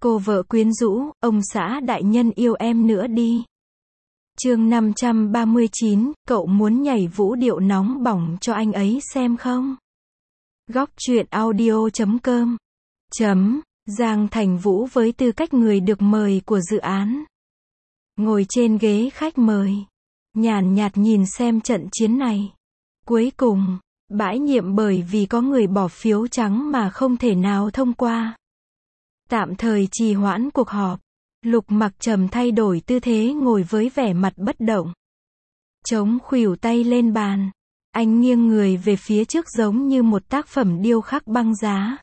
Cô vợ quyến rũ, ông xã đại nhân yêu em nữa đi. Chương 539, cậu muốn nhảy vũ điệu nóng bỏng cho anh ấy xem không? Góc truyện audio.com Giang Thành Vũ với tư cách người được mời của dự án. Ngồi trên ghế khách mời, nhàn nhạt nhìn xem trận chiến này. Cuối cùng, bãi nhiệm bởi vì có người bỏ phiếu trắng mà không thể nào thông qua. Tạm thời trì hoãn cuộc họp. Lục Mặc Trầm thay đổi tư thế ngồi với vẻ mặt bất động. Chống khuỷu tay lên bàn. Anh nghiêng người về phía trước giống như một tác phẩm điêu khắc băng giá.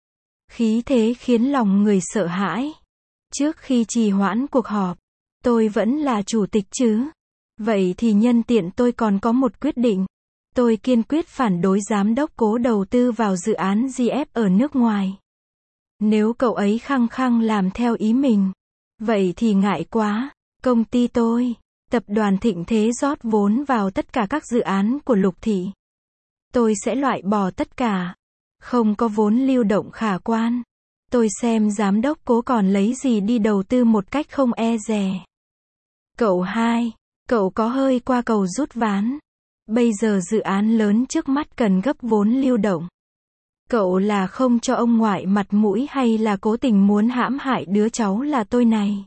Khí thế khiến lòng người sợ hãi. Trước khi trì hoãn cuộc họp, tôi vẫn là chủ tịch chứ. Vậy thì nhân tiện tôi còn có một quyết định. Tôi kiên quyết phản đối giám đốc Cố đầu tư vào dự án GF ở nước ngoài. Nếu cậu ấy khăng khăng làm theo ý mình, vậy thì ngại quá. Công ty tôi, tập đoàn Thịnh Thế rót vốn vào tất cả các dự án của Lục Thị. Tôi sẽ loại bỏ tất cả. Không có vốn lưu động khả quan. Tôi xem giám đốc Cố còn lấy gì đi đầu tư một cách không e dè. Cậu hai, cậu có hơi qua cầu rút ván. Bây giờ dự án lớn trước mắt cần gấp vốn lưu động. Cậu là không cho ông ngoại mặt mũi hay là cố tình muốn hãm hại đứa cháu là tôi này?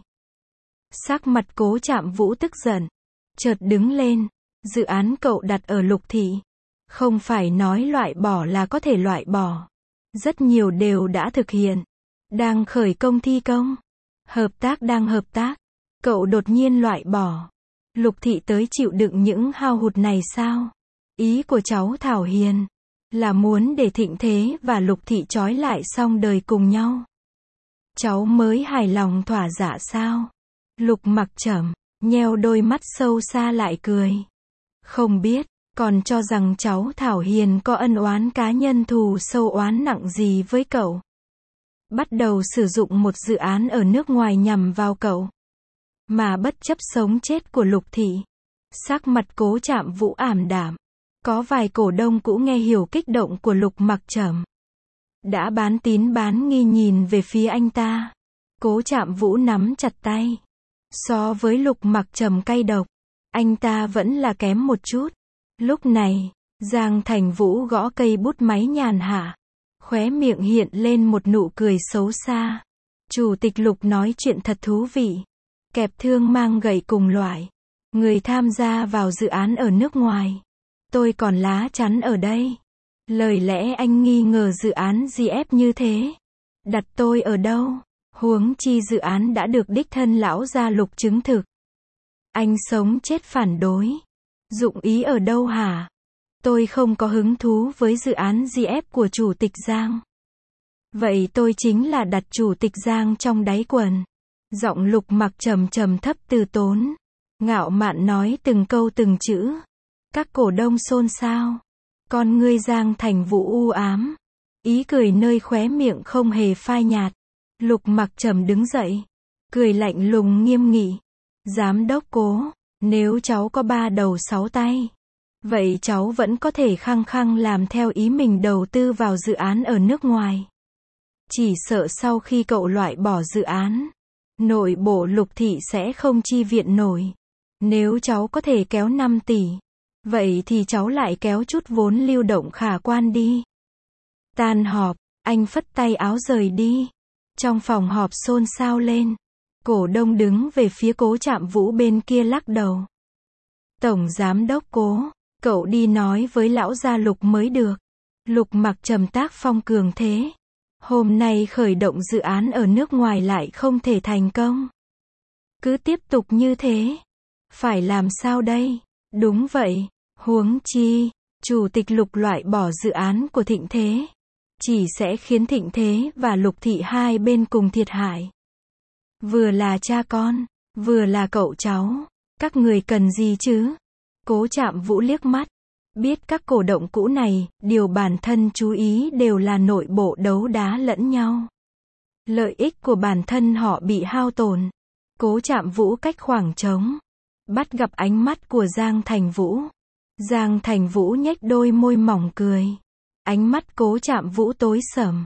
Sắc mặt Cố Trạm Vũ tức giận. Chợt đứng lên. Dự án cậu đặt ở Lục Thị. Không phải nói loại bỏ là có thể loại bỏ. Rất nhiều đều đã thực hiện. Đang khởi công thi công. Hợp tác đang hợp tác. Cậu đột nhiên loại bỏ. Lục Thị tới chịu đựng những hao hụt này sao? Ý của cháu Thảo Hiền là muốn để Thịnh Thế và Lục Thị trói lại xong đời cùng nhau. Cháu mới hài lòng thỏa dạ sao? Lục Mặc Trầm nheo đôi mắt sâu xa lại cười. Không biết, còn cho rằng cháu Thảo Hiền có ân oán cá nhân thù sâu oán nặng gì với cậu. Bắt đầu sử dụng một dự án ở nước ngoài nhằm vào cậu. Mà bất chấp sống chết của Lục Thị. Sắc mặt Cố Trạm Vũ ảm đạm. Có vài cổ đông cũ nghe hiểu kích động của Lục Mặc Trầm. Đã bán tín bán nghi nhìn về phía anh ta. Cố Trạm Vũ nắm chặt tay. So với Lục Mặc Trầm cay độc, anh ta vẫn là kém một chút. Lúc này, Giang Thành Vũ gõ cây bút máy nhàn hạ. Khóe miệng hiện lên một nụ cười xấu xa. Chủ tịch Lục nói chuyện thật thú vị. Kẹp thương mang gậy cùng loại. Người tham gia vào dự án ở nước ngoài. Tôi còn lá chắn ở đây. Lời lẽ anh nghi ngờ dự án GF như thế. Đặt tôi ở đâu? Huống chi dự án đã được đích thân lão gia Lục chứng thực. Anh sống chết phản đối. Dụng ý ở đâu hả? Tôi không có hứng thú với dự án GF của Chủ tịch Giang. Vậy tôi chính là đặt Chủ tịch Giang trong đáy quần. Giọng Lục Mặc Trầm trầm thấp từ tốn. Ngạo mạn nói từng câu từng chữ. Các cổ đông xôn xao. Con ngươi Giang Thành Vũ u ám. Ý cười nơi khóe miệng không hề phai nhạt. Lục Mặc Trầm đứng dậy. Cười lạnh lùng nghiêm nghị. Giám đốc Cố, nếu cháu có 3 đầu 6 tay. Vậy cháu vẫn có thể khăng khăng làm theo ý mình đầu tư vào dự án ở nước ngoài. Chỉ sợ sau khi cậu loại bỏ dự án, nội bộ Lục Thị sẽ không chi viện nổi. Nếu cháu có thể kéo 5 tỷ. Vậy thì cháu lại kéo chút vốn lưu động khả quan đi. Tan họp, anh phất tay áo rời đi. Trong phòng họp xôn xao lên. Cổ đông đứng về phía Cố Trạm Vũ bên kia lắc đầu. Tổng giám đốc Cố, cậu đi nói với lão gia Lục mới được. Lục Mặc Trầm tác phong cường thế. Hôm nay khởi động dự án ở nước ngoài lại không thể thành công. Cứ tiếp tục như thế. Phải làm sao đây? Đúng vậy. Huống chi, Chủ tịch Lục loại bỏ dự án của Thịnh Thế. Chỉ sẽ khiến Thịnh Thế và Lục Thị hai bên cùng thiệt hại. Vừa là cha con, vừa là cậu cháu. Các người cần gì chứ? Cố Trạm Vũ liếc mắt. Biết các cổ động cũ này, điều bản thân chú ý đều là nội bộ đấu đá lẫn nhau. Lợi ích của bản thân họ bị hao tổn. Cố Trạm Vũ cách khoảng trống. Bắt gặp ánh mắt của Giang Thành Vũ. Giang Thành Vũ nhếch đôi môi mỏng cười. Ánh mắt Cố Trạm Vũ tối sầm.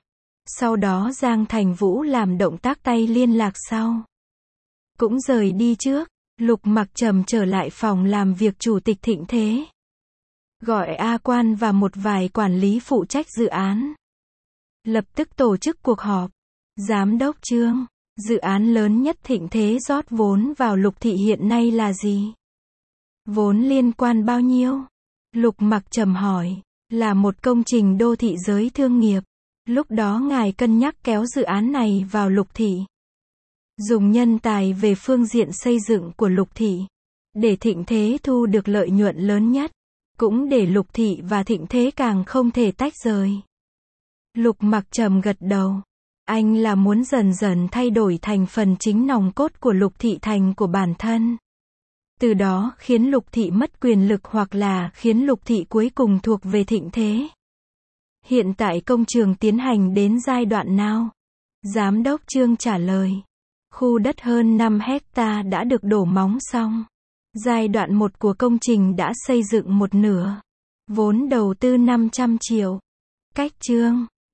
Sau đó Giang Thành Vũ làm động tác tay liên lạc sau. Cũng rời đi trước. Lục Mặc Trầm trở lại phòng làm việc chủ tịch Thịnh Thế. Gọi A Quan và một vài quản lý phụ trách dự án. Lập tức tổ chức cuộc họp. Giám đốc Trương, dự án lớn nhất Thịnh Thế rót vốn vào Lục thị hiện nay là gì? Vốn liên quan bao nhiêu? Lục Mặc Trầm hỏi. Là một công trình đô thị giới thương nghiệp. Lúc đó ngài cân nhắc kéo dự án này vào Lục thị. Dùng nhân tài về phương diện xây dựng của Lục thị. Để Thịnh Thế thu được lợi nhuận lớn nhất. Cũng để Lục thị và Thịnh Thế càng không thể tách rời. Lục Mặc Trầm gật đầu. Anh là muốn dần dần thay đổi thành phần chính nòng cốt của Lục thị thành của bản thân. Từ đó khiến Lục thị mất quyền lực hoặc là khiến Lục thị cuối cùng thuộc về Thịnh Thế. Hiện tại công trường tiến hành đến giai đoạn nào? Giám đốc Trương trả lời. Khu đất hơn 5 hecta đã được đổ móng xong. Giai đoạn 1 của công trình đã xây dựng một nửa. Vốn đầu tư 500 triệu. Cách Trương.